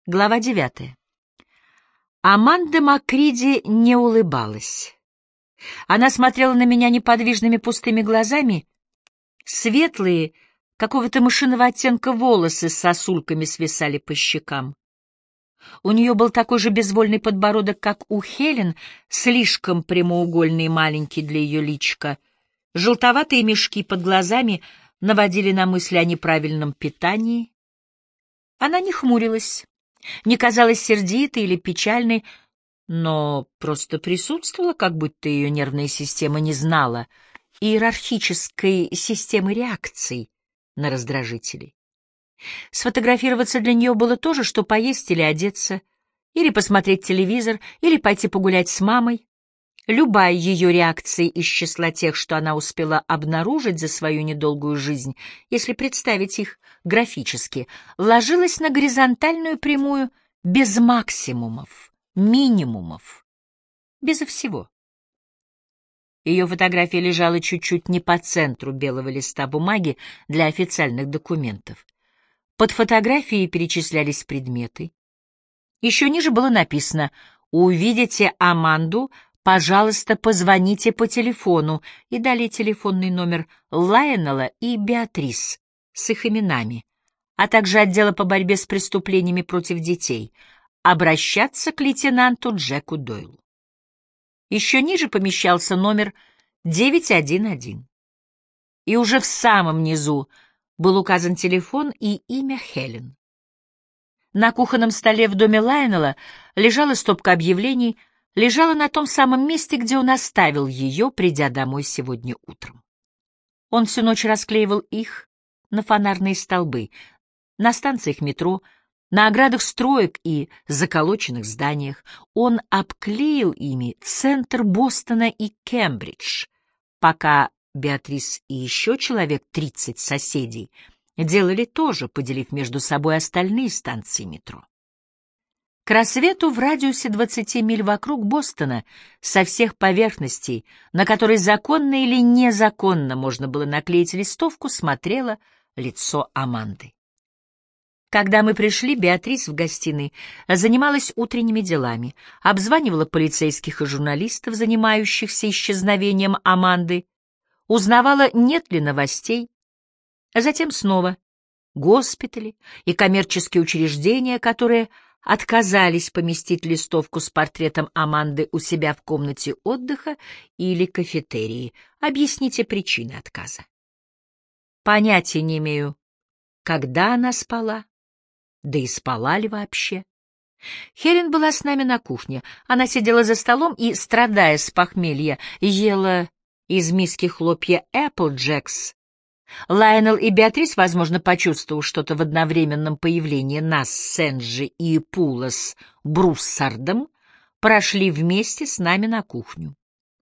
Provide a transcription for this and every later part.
Глава 9. Аманда Макриди не улыбалась. Она смотрела на меня неподвижными пустыми глазами, светлые, какого-то мышиного оттенка волосы с сосульками свисали по щекам. У нее был такой же безвольный подбородок, как у Хелен, слишком прямоугольный и маленький для ее личика. Желтоватые мешки под глазами наводили на мысли о неправильном питании. Она не хмурилась, не казалась сердитой или печальной, но просто присутствовала, как будто ее нервная система не знала иерархической системы реакций на раздражители. Сфотографироваться для нее было то же, что поесть или одеться, или посмотреть телевизор, или пойти погулять с мамой. Любая ее реакция из числа тех, что она успела обнаружить за свою недолгую жизнь, если представить их графически, ложилась на горизонтальную прямую без максимумов, минимумов, безо всего. Ее фотография лежала чуть-чуть не по центру белого листа бумаги для официальных документов. Под фотографией перечислялись предметы. Еще ниже было написано: «Увидите Аманду, пожалуйста, позвоните по телефону», и далее телефонный номер Лайонела и Беатрис с их именами, а также отдела по борьбе с преступлениями против детей, обращаться к лейтенанту Джеку Дойлу. Еще ниже помещался номер 911. И уже в самом низу был указан телефон и имя Хелен. На кухонном столе в доме Лайонела лежала стопка объявлений, лежала на том самом месте, где он оставил ее, придя домой сегодня утром. Он всю ночь расклеивал их на фонарные столбы, на станциях метро, на оградах строек и заколоченных зданиях. Он обклеил ими центр Бостона и Кембридж, пока Беатрис и еще человек 30 соседей делали то же, поделив между собой остальные станции метро. К рассвету в радиусе 20 миль вокруг Бостона со всех поверхностей, на которой законно или незаконно можно было наклеить листовку, смотрело лицо Аманды. Когда мы пришли, Беатрис в гостиной занималась утренними делами, обзванивала полицейских и журналистов, занимающихся исчезновением Аманды, узнавала, нет ли новостей, а затем снова госпитали и коммерческие учреждения, которые отказались поместить листовку с портретом Аманды у себя в комнате отдыха или кафетерии. Объясните причины отказа. Понятия не имею, когда она спала, да и спала ли вообще. Хелен была с нами на кухне. Она сидела за столом и, страдая с похмелья, ела из миски хлопья Applejack's. Лайонел и Беатрис, возможно, почувствовав что-то в одновременном появлении нас с Энджи и Пула с Бруссардом, прошли вместе с нами на кухню.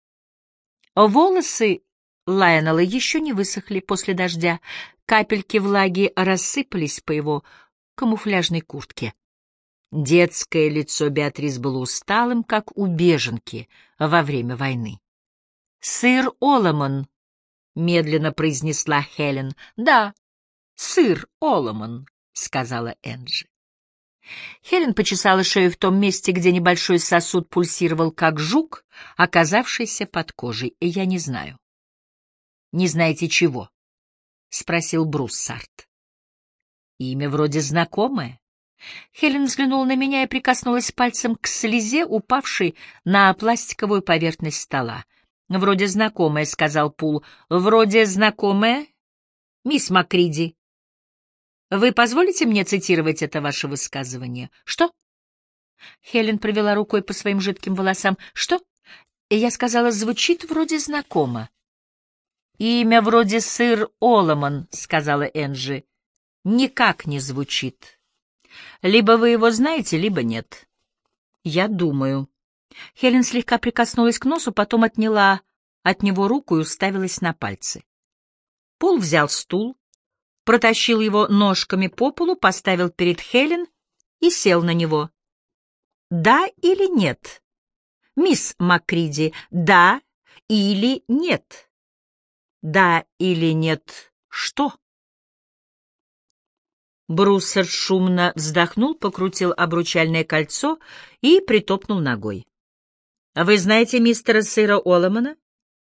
Волосы Лайонела еще не высохли после дождя, капельки влаги рассыпались по его камуфляжной куртке. Детское лицо Беатрис было усталым, как у беженки во время войны. «Сыр Оломон», — медленно произнесла Хелен. «Да, сыр Оломон», — сказала Энджи. Хелен почесала шею в том месте, где небольшой сосуд пульсировал, как жук, оказавшийся под кожей. «Я не знаю». «Не знаете чего?» — спросил Бруссард. «Имя вроде знакомое». Хелен взглянула на меня и прикоснулась пальцем к слезе, упавшей на пластиковую поверхность стола. «Вроде знакомое», — сказал Пул. «Вроде знакомое, мисс Макриди. Вы позволите мне цитировать это ваше высказывание?» «Что?» Хелен провела рукой по своим жидким волосам. «Что?» Я сказала, звучит вроде знакомо. «Имя вроде сыр Оломон», — сказала Энджи. «Никак не звучит. Либо вы его знаете, либо нет». «Я думаю». Хелен слегка прикоснулась к носу, потом отняла от него руку и уставилась на пальцы. Пол взял стул, протащил его ножками по полу, поставил перед Хелен и сел на него. «Да или нет? Мисс Макриди, да или нет?» «Да или нет что?» Бруссард шумно вздохнул, покрутил обручальное кольцо и притопнул ногой. «Вы знаете мистера Сэра Оломана?»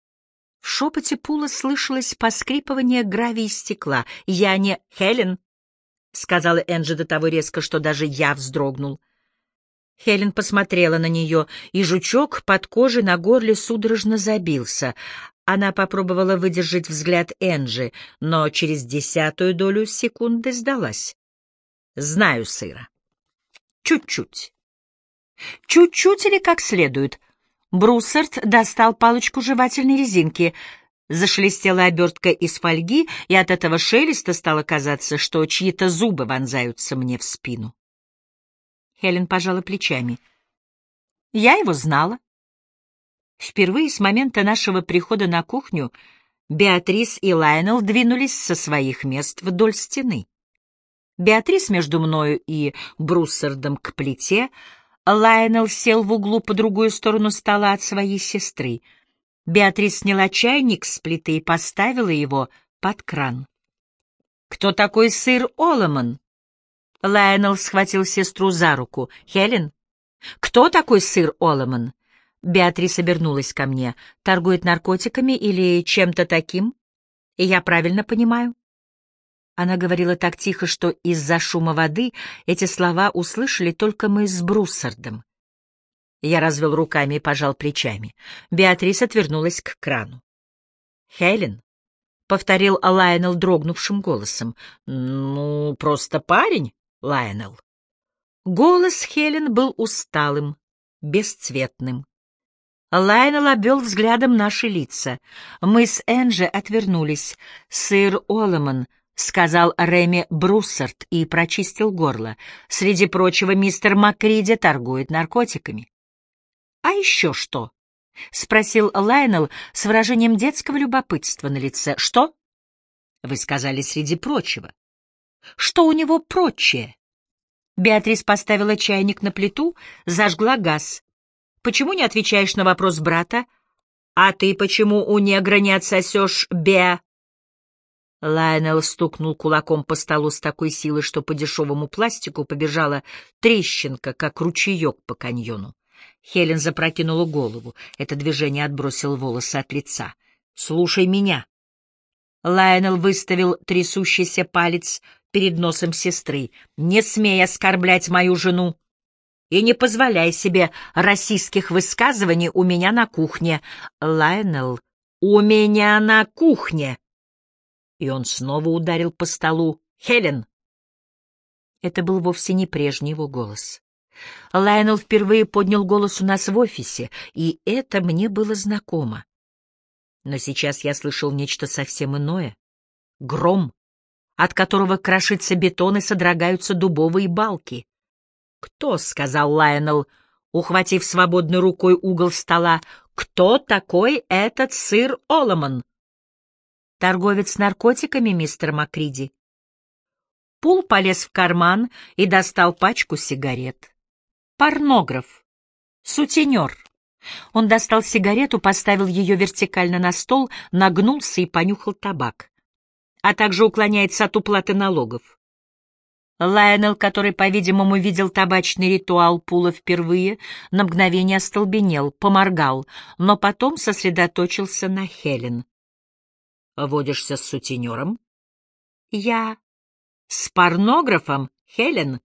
В шепоте Пула слышалось поскрипывание гравия и стекла. «Я не Хелен», — сказала Энджи до того резко, что даже я вздрогнул. Хелен посмотрела на нее, и жучок под кожей на горле судорожно забился. Она попробовала выдержать взгляд Энджи, но через 0,1 долю секунды сдалась. «Знаю сыра. Чуть-чуть». «Чуть-чуть или как следует?» Бруссард достал палочку жевательной резинки. Зашелестела обертка из фольги, и от этого шелеста стало казаться, что чьи-то зубы вонзаются мне в спину. Хелен пожала плечами. «Я его знала. Впервые с момента нашего прихода на кухню Беатрис и Лайонел двинулись со своих мест вдоль стены. Беатрис между мною и Бруссардом к плите, Лайонел сел в углу по другую сторону стола от своей сестры. Беатрис сняла чайник с плиты и поставила его под кран. «Кто такой сыр Оломан?» Лайонел схватил сестру за руку. «Хелен, кто такой сыр Оломан?» Беатрис обернулась ко мне. «Торгует наркотиками или чем-то таким? И я правильно понимаю?» Она говорила так тихо, что из-за шума воды эти слова услышали только мы с Бруссардом. Я развел руками и пожал плечами. Беатрис отвернулась к крану. «Хелен», — повторил Лайонел дрогнувшим голосом, — «ну, просто парень, Лайонел». Голос Хелен был усталым, бесцветным. Лайонел обвел взглядом наши лица. Мы с Энджи отвернулись. «Сыр Оломан», — сказал Реми Бруссард и прочистил горло. «Среди прочего, мистер Макриди торгует наркотиками». «А еще что?» — спросил Лайонел с выражением детского любопытства на лице. «Что?» «Вы сказали, среди прочего». «Что у него прочее?» Беатрис поставила чайник на плиту, зажгла газ. «Почему не отвечаешь на вопрос брата? А ты почему у негра не отсосешь, Беа?» Лайонел стукнул кулаком по столу с такой силой, что по дешевому пластику побежала трещинка, как ручеек по каньону. Хелен запрокинула голову. Это движение отбросило волосы от лица. «Слушай меня». Лайонел выставил трясущийся палец перед носом сестры. «Не смей оскорблять мою жену и не позволяй себе расистских высказываний у меня на кухне». «Лайонел, у меня на кухне!» И он снова ударил по столу. «Хелен!» Это был вовсе не прежний его голос. Лайонел впервые поднял голос у нас в офисе, и это мне было знакомо. Но сейчас я слышал нечто совсем иное. Гром, от которого крошится бетон и содрогаются дубовые балки. «Кто?» — сказал Лайонел, ухватив свободной рукой угол стола. «Кто такой этот сыр Оломан?» «Торговец наркотиками, мистер Макриди». Пул полез в карман и достал пачку сигарет. «Порнограф. Сутенер». Он достал сигарету, поставил ее вертикально на стол, нагнулся и понюхал табак, а также уклоняется от уплаты налогов. Лайонел, который, по-видимому, видел табачный ритуал Пула впервые, на мгновение остолбенел, поморгал, но потом сосредоточился на Хелен. «Водишься с сутенером?» «Я с порнографом, Хелен».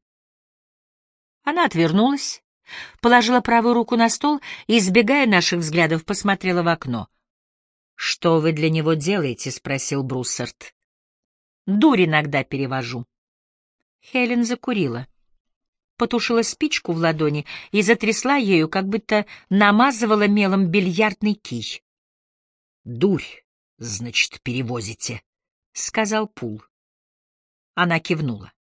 Она отвернулась, положила правую руку на стол и, избегая наших взглядов, посмотрела в окно. «Что вы для него делаете?» — спросил Бруссард. «Дурь иногда перевожу». Хелен закурила, потушила спичку в ладони и затрясла ею, как будто намазывала мелом бильярдный кий. «Дурь, значит, перевозите», — сказал Пул. Она кивнула.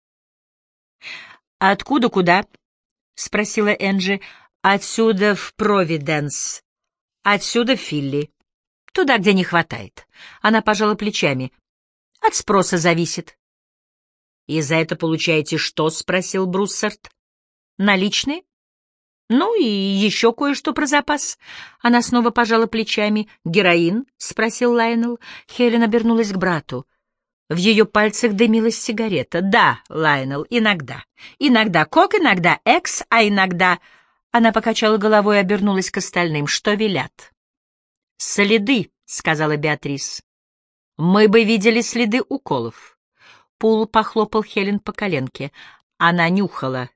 «Откуда куда?» — спросила Энджи. «Отсюда в Провиденс, отсюда в Филли. Туда, где не хватает». Она пожала плечами. «От спроса зависит». «И за это получаете что?» — спросил Бруссард. «Наличные? Ну и еще кое-что про запас». Она снова пожала плечами. «Героин?» — спросил Лайонел. Хелен обернулась к брату. В ее пальцах дымилась сигарета. «Да, Лайонел, иногда. Иногда кок, иногда экс, а иногда...» Она покачала головой и обернулась к остальным. «Что велят?» «Следы», — сказала Беатрис. «Мы бы видели следы уколов». Пул похлопал Хелен по коленке. Она нюхала.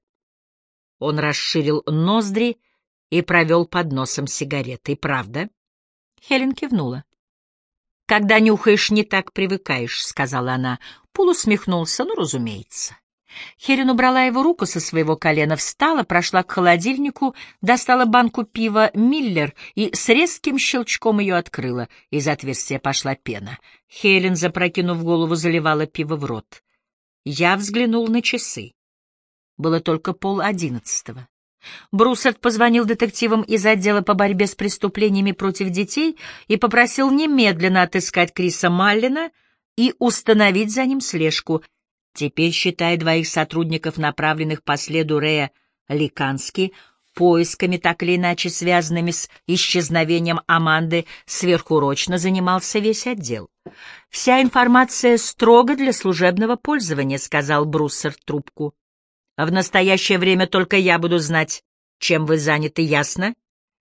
Он расширил ноздри и провел под носом сигаретой. «Правда?» Хелен кивнула. «Когда нюхаешь, не так привыкаешь», — сказала она. Пул усмехнулся. «Ну, разумеется». Хелен убрала его руку со своего колена, встала, прошла к холодильнику, достала банку пива «Миллер» и с резким щелчком ее открыла. Из отверстия пошла пена. Хелен, запрокинув голову, заливала пиво в рот. Я взглянул на часы. Было только 10:30. Бруссард позвонил детективам из отдела по борьбе с преступлениями против детей и попросил немедленно отыскать Криса Маллина и установить за ним слежку. Теперь, считая двоих сотрудников, направленных по следу Рэя Ликански, поисками, так или иначе связанными с исчезновением Аманды, сверхурочно занимался весь отдел. «Вся информация строго для служебного пользования», — сказал Бруссард в трубку. «В настоящее время только я буду знать, чем вы заняты, ясно?»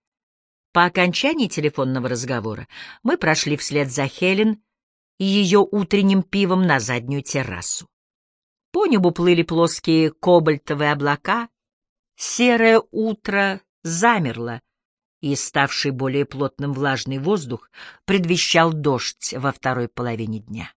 По окончании телефонного разговора мы прошли вслед за Хелен и ее утренним пивом на заднюю террасу. По небу плыли плоские кобальтовые облака, серое утро замерло, и ставший более плотным влажный воздух предвещал дождь во второй половине дня.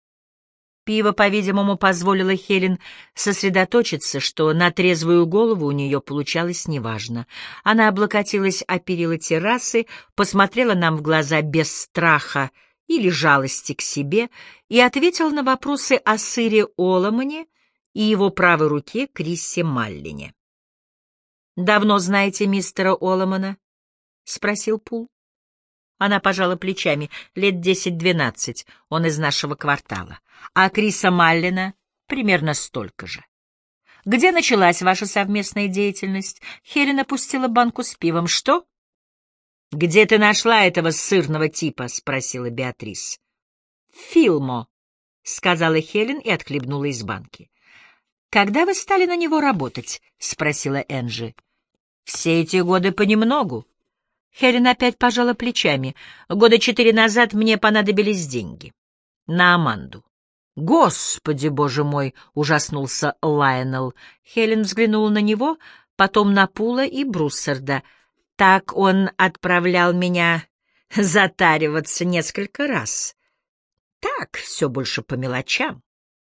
Пиво, по-видимому, позволило Хелен сосредоточиться, что на трезвую голову у нее получалось неважно. Она облокотилась о перила террасы, посмотрела нам в глаза без страха или жалости к себе и ответила на вопросы о сыре Оломане и его правой руке Крисе Маллине. «Давно знаете мистера Оломана?» — спросил Пул. Она пожала плечами. «Лет 10-12, он из нашего квартала. А Криса Маллина примерно столько же». «Где началась ваша совместная деятельность?» Хелен опустила банку с пивом. «Что?» «Где ты нашла этого сырного типа?» — спросила Беатрис. «Филмо», — сказала Хелен и отхлебнула из банки. «Когда вы стали на него работать?» — спросила Энджи. «Все эти годы понемногу». Хелен опять пожала плечами. «Года 4 назад мне понадобились деньги. На Аманду». «Господи, боже мой!» — ужаснулся Лайонел. Хелен взглянула на него, потом на Пула и Бруссарда. «Так он отправлял меня затариваться несколько раз. Так, все больше по мелочам».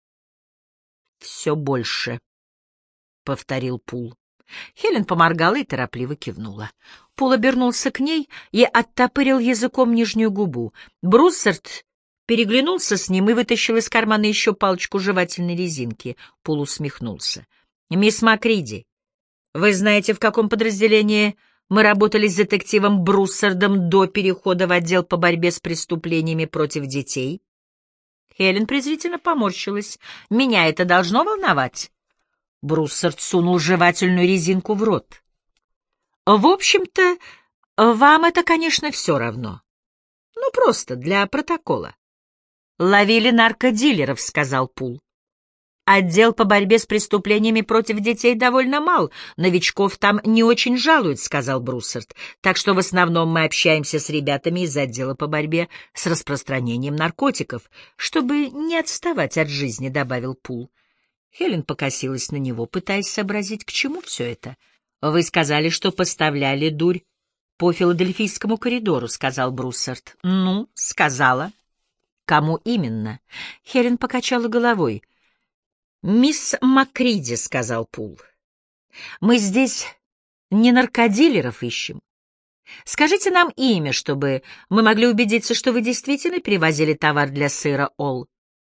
«Все больше», — повторил Пул. Хелен поморгала и торопливо кивнула. Пул обернулся к ней и оттопырил языком нижнюю губу. Бруссард переглянулся с ним и вытащил из кармана еще палочку жевательной резинки. Пул усмехнулся. «Мисс Макриди, вы знаете, в каком подразделении мы работали с детективом Бруссардом до перехода в отдел по борьбе с преступлениями против детей?» Хелен презрительно поморщилась. «Меня это должно волновать?» Бруссард сунул жевательную резинку в рот. «В общем-то, вам это, конечно, все равно. Ну, просто для протокола». «Ловили наркодилеров», — сказал Пул. «Отдел по борьбе с преступлениями против детей довольно мал. Новичков там не очень жалуют», — сказал Бруссард. «Так что в основном мы общаемся с ребятами из отдела по борьбе с распространением наркотиков, чтобы не отставать от жизни», — добавил Пул. Хелен покосилась на него, пытаясь сообразить, к чему все это. «Вы сказали, что поставляли дурь по Филадельфийскому коридору», — сказал Бруссард. «Ну, сказала». «Кому именно?» Хелен покачала головой. «Мисс Макриди», — сказал Пул. «Мы здесь не наркодилеров ищем. Скажите нам имя, чтобы мы могли убедиться, что вы действительно перевозили товар для сыра Ол».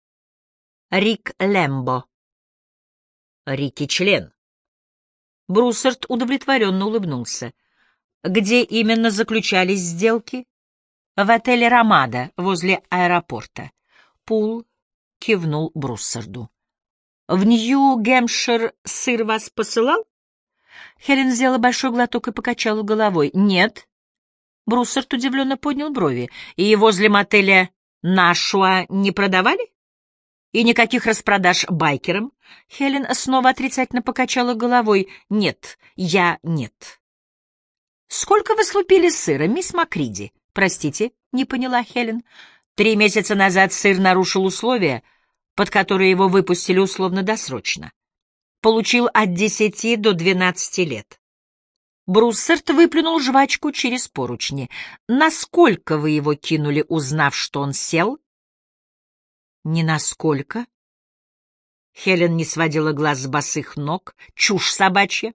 «Рик Лэмбо». «Рики член». Бруссард удовлетворенно улыбнулся. «Где именно заключались сделки?» «В отеле «Ромада» возле аэропорта». Пул кивнул Бруссарду. «В Нью-Гэмпшир сыр вас посылал?» Хелен сделала большой глоток и покачала головой. «Нет». Бруссард удивленно поднял брови. «И возле мотеля Нашуа не продавали?» И никаких распродаж байкерам? Хелен снова отрицательно покачала головой. Нет, нет. Сколько вы слупили сыра, мисс Макриди? Простите, не поняла Хелен. 3 месяца назад сыр нарушил условия, под которые его выпустили условно-досрочно. Получил от 10 до 12 лет. Бруссард выплюнул жвачку через поручни. Насколько вы его кинули, узнав, что он сел? Не насколько. Хелен не сводила глаз с босых ног. Чушь собачья.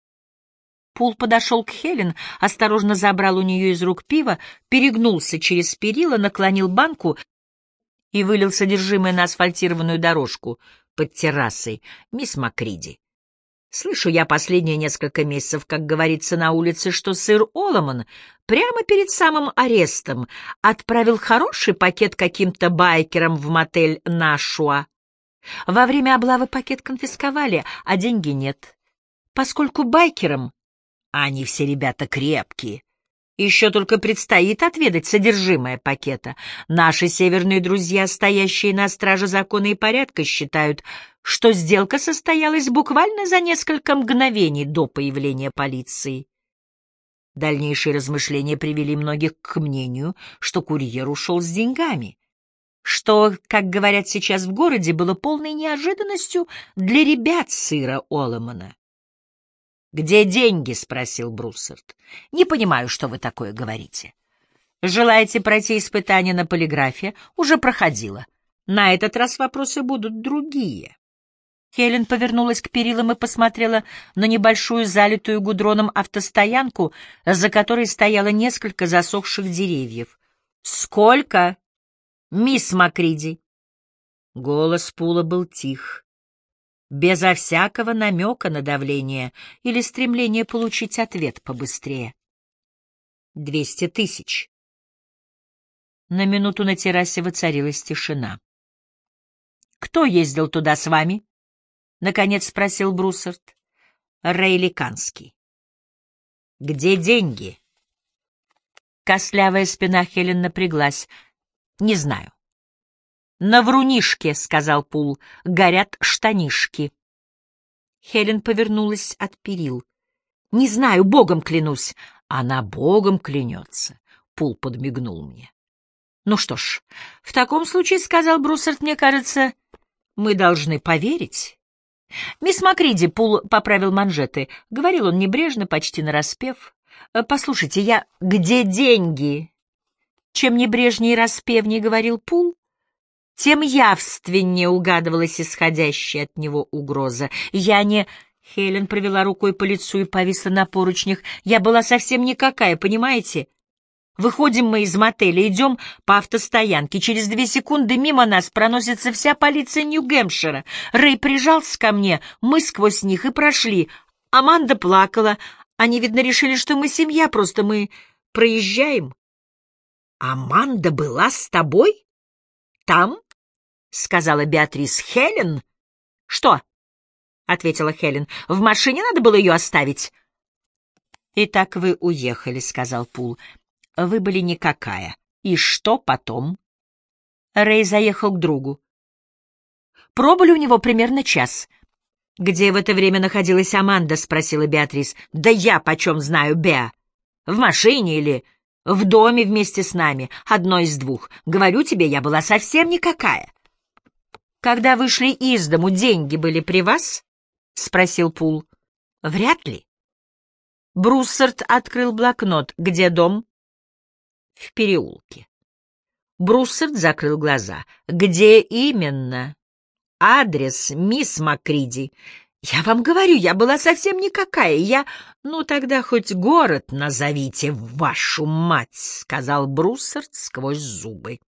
Пул подошел к Хелен, осторожно забрал у нее из рук пиво, перегнулся через перила, наклонил банку и вылил содержимое на асфальтированную дорожку под террасой. Мисс Макриди, слышу я последние несколько месяцев, как говорится на улице, что сэр Оломан прямо перед самым арестом отправил хороший пакет каким-то байкерам в мотель Нашуа. Во время облавы пакет конфисковали, а деньги нет. Поскольку байкерам, а они все ребята крепкие, еще только предстоит отведать содержимое пакета, наши северные друзья, стоящие на страже закона и порядка, считают, что сделка состоялась буквально за несколько мгновений до появления полиции. Дальнейшие размышления привели многих к мнению, что курьер ушел с деньгами, что, как говорят сейчас в городе, было полной неожиданностью для ребят сыра Оломана. «Где деньги?» — спросил Бруссард. «Не понимаю, что вы такое говорите. Желаете пройти испытание на полиграфе? Уже проходила. На этот раз вопросы будут другие». Хелен повернулась к перилам и посмотрела на небольшую залитую гудроном автостоянку, за которой стояло несколько засохших деревьев. «Сколько, мисс Макриди?» Голос Пула был тих, безо всякого намека на давление или стремление получить ответ побыстрее. 200 000. На минуту на террасе воцарилась тишина. «Кто ездил туда с вами?» — наконец спросил Бруссард. «Рэй Ликанский». «Где деньги?» Костлявая спина Хелен напряглась. «Не знаю». «На врунишке», — сказал Пул, — «горят штанишки». Хелен повернулась от перил. «Не знаю, богом клянусь». «Она богом клянется», — Пул подмигнул мне. «Ну что ж, в таком случае, — сказал Бруссард, — мне кажется, мы должны поверить». «Мисс Макриди», — Пул поправил манжеты, — говорил он небрежно, почти нараспев. «Послушайте, я...» «Где деньги?» Чем небрежнее и распевнее говорил Пул, тем явственнее угадывалась исходящая от него угроза. «Я не...» Хелен провела рукой по лицу и повисла на поручнях. «Я была совсем никакая, понимаете? Выходим мы из мотеля, идем по автостоянке. Через 2 секунды мимо нас проносится вся полиция Нью-Гэмпшира. Рэй прижался ко мне, мы сквозь них и прошли. Аманда плакала. Они, видно, решили, что мы семья, просто мы проезжаем». «Аманда была с тобой? Там?» — сказала Беатрис. «Хелен?» «Что?» — ответила Хелен. «В машине надо было ее оставить». «Итак, вы уехали», — сказал Пул. «Вы были никакая. И что потом?» Рэй заехал к другу. «Пробыли у него примерно час». «Где в это время находилась Аманда?» — спросила Беатрис. «Да я почем знаю, Беа. В машине или в доме вместе с нами. Одно из двух. Говорю тебе, я была совсем никакая». «Когда вышли из дому, деньги были при вас?» — спросил Пул. «Вряд ли». Бруссард открыл блокнот. «Где дом?» «В переулке». Бруссард закрыл глаза. «Где именно?» «Адрес, мисс Макриди». «Я вам говорю, я была совсем никакая. Я...» «Ну, тогда хоть город назовите, вашу мать», — сказал Бруссард сквозь зубы.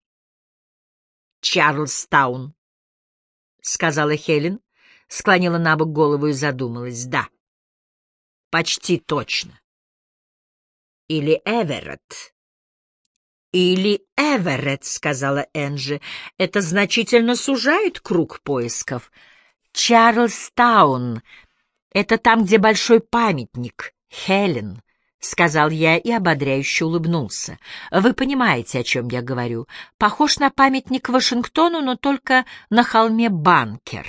«Чарльстаун», — сказала Хелен, склонила набок голову и задумалась. «Да, почти точно. Или Эверетт». «Или Эверетт», — сказала Энджи. «Это значительно сужает круг поисков». «Чарльстаун — это там, где большой памятник, Хелен. — сказал я и ободряюще улыбнулся. «Вы понимаете, о чем я говорю. Похож на памятник Вашингтону, но только на холме Банкер».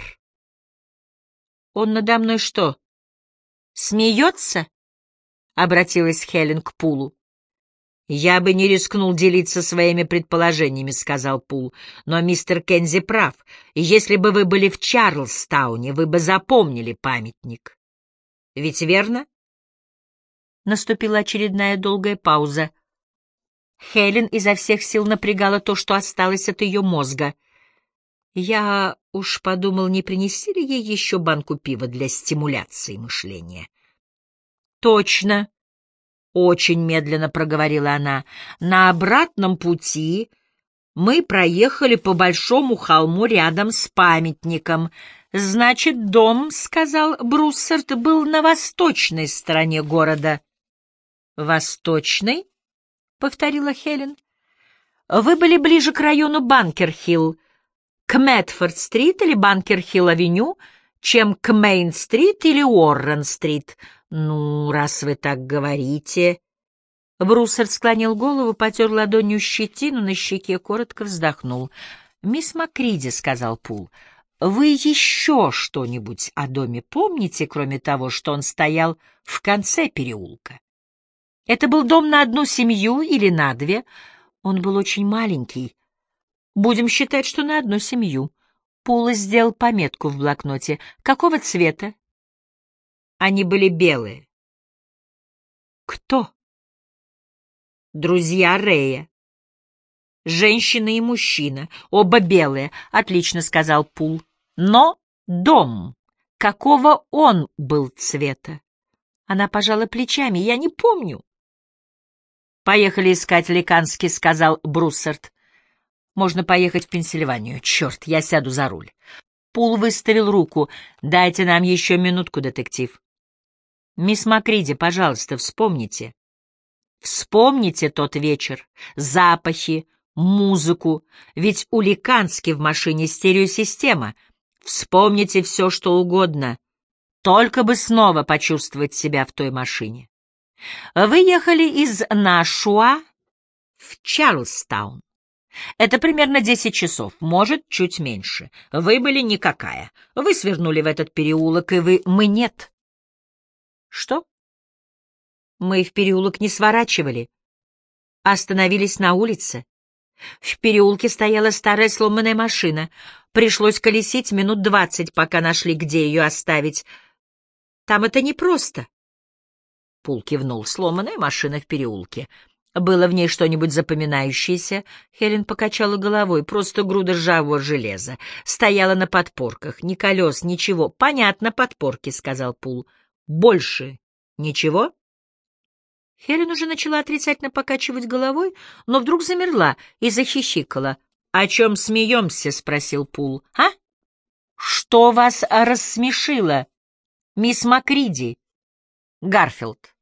«Он надо мной что, смеется?» — обратилась Хелен к Пулу. «Я бы не рискнул делиться своими предположениями», — сказал Пул. «Но мистер Кензи прав. Если бы вы были в Чарльстауне, вы бы запомнили памятник. Ведь верно?» Наступила очередная долгая пауза. Хелен изо всех сил напрягала то, что осталось от ее мозга. Я уж подумал, не принести ли ей еще банку пива для стимуляции мышления. «Точно!» — очень медленно проговорила она. «На обратном пути мы проехали по большому холму рядом с памятником. Значит, дом, — сказал Бруссард, — был на восточной стороне города». «Восточный?» — повторила Хелен. «Вы были ближе к району Банкер-Хилл, к Мэтфорд-стрит или Банкер-Хилл-авеню, чем к Мейн-стрит или Уоррен-стрит. Ну, раз вы так говорите...» Бруссард склонил голову, потер ладонью щетину на щеке, коротко вздохнул. «Мисс Макриди, — сказал Пул, — вы еще что-нибудь о доме помните, кроме того, что он стоял в конце переулка? Это был дом на одну семью или на две? Он был очень маленький. Будем считать, что на одну семью». Пул сделал пометку в блокноте. «Какого цвета?» «Они были белые». «Кто?» «Друзья Рэя. Женщина и мужчина. Оба белые». «Отлично», — сказал Пул. «Но дом. Какого он был цвета?» Она пожала плечами. «Я не помню». «Поехали искать Ликанский», — сказал Бруссард. «Можно поехать в Пенсильванию. Черт, я сяду за руль». Пул выставил руку. «Дайте нам еще минутку, детектив». «Мисс Макриди, пожалуйста, вспомните. Вспомните тот вечер, запахи, музыку, ведь у Ликански в машине стереосистема. Вспомните все, что угодно, только бы снова почувствовать себя в той машине. Вы ехали из Нашуа в Чарльстаун. Это примерно 10 часов, может, чуть меньше. Вы были никакая. Вы свернули в этот переулок, и мы нет». «Что?» «Мы в переулок не сворачивали, а остановились на улице. В переулке стояла старая сломанная машина. Пришлось колесить минут 20, пока нашли, где ее оставить. Там это непросто». Пул кивнул. «Сломанная машина в переулке. Было в ней что-нибудь запоминающееся?» Хелен покачала головой. «Просто груда ржавого железа. Стояла на подпорках. Ни колес, ничего». «Понятно, подпорки», — сказал Пул. «Больше ничего?» Хелен уже начала отрицательно покачивать головой, но вдруг замерла и захихикала. «О чем смеемся?» — спросил Пул. «А? Что вас рассмешило, мисс Макриди?» «Гарфилд».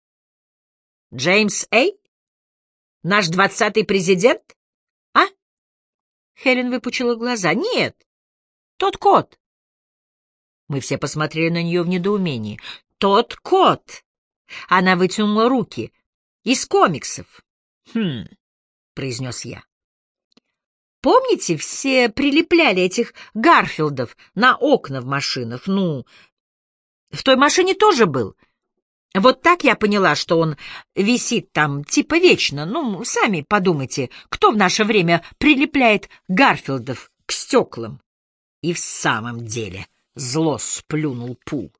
«Джеймс Эй? Наш 20-й президент? А?» Хелен выпучила глаза. «Нет, тот кот». Мы все посмотрели на нее в недоумении. «Тот кот!» Она вытянула руки. «Из комиксов». «Хм», — произнес я. «Помните, все прилепляли этих Гарфилдов на окна в машинах? Ну, в той машине тоже был. Вот так я поняла, что он висит там типа вечно. Ну, сами подумайте, кто в наше время прилепляет Гарфилдов к стеклам?» И в самом деле зло сплюнул Пул.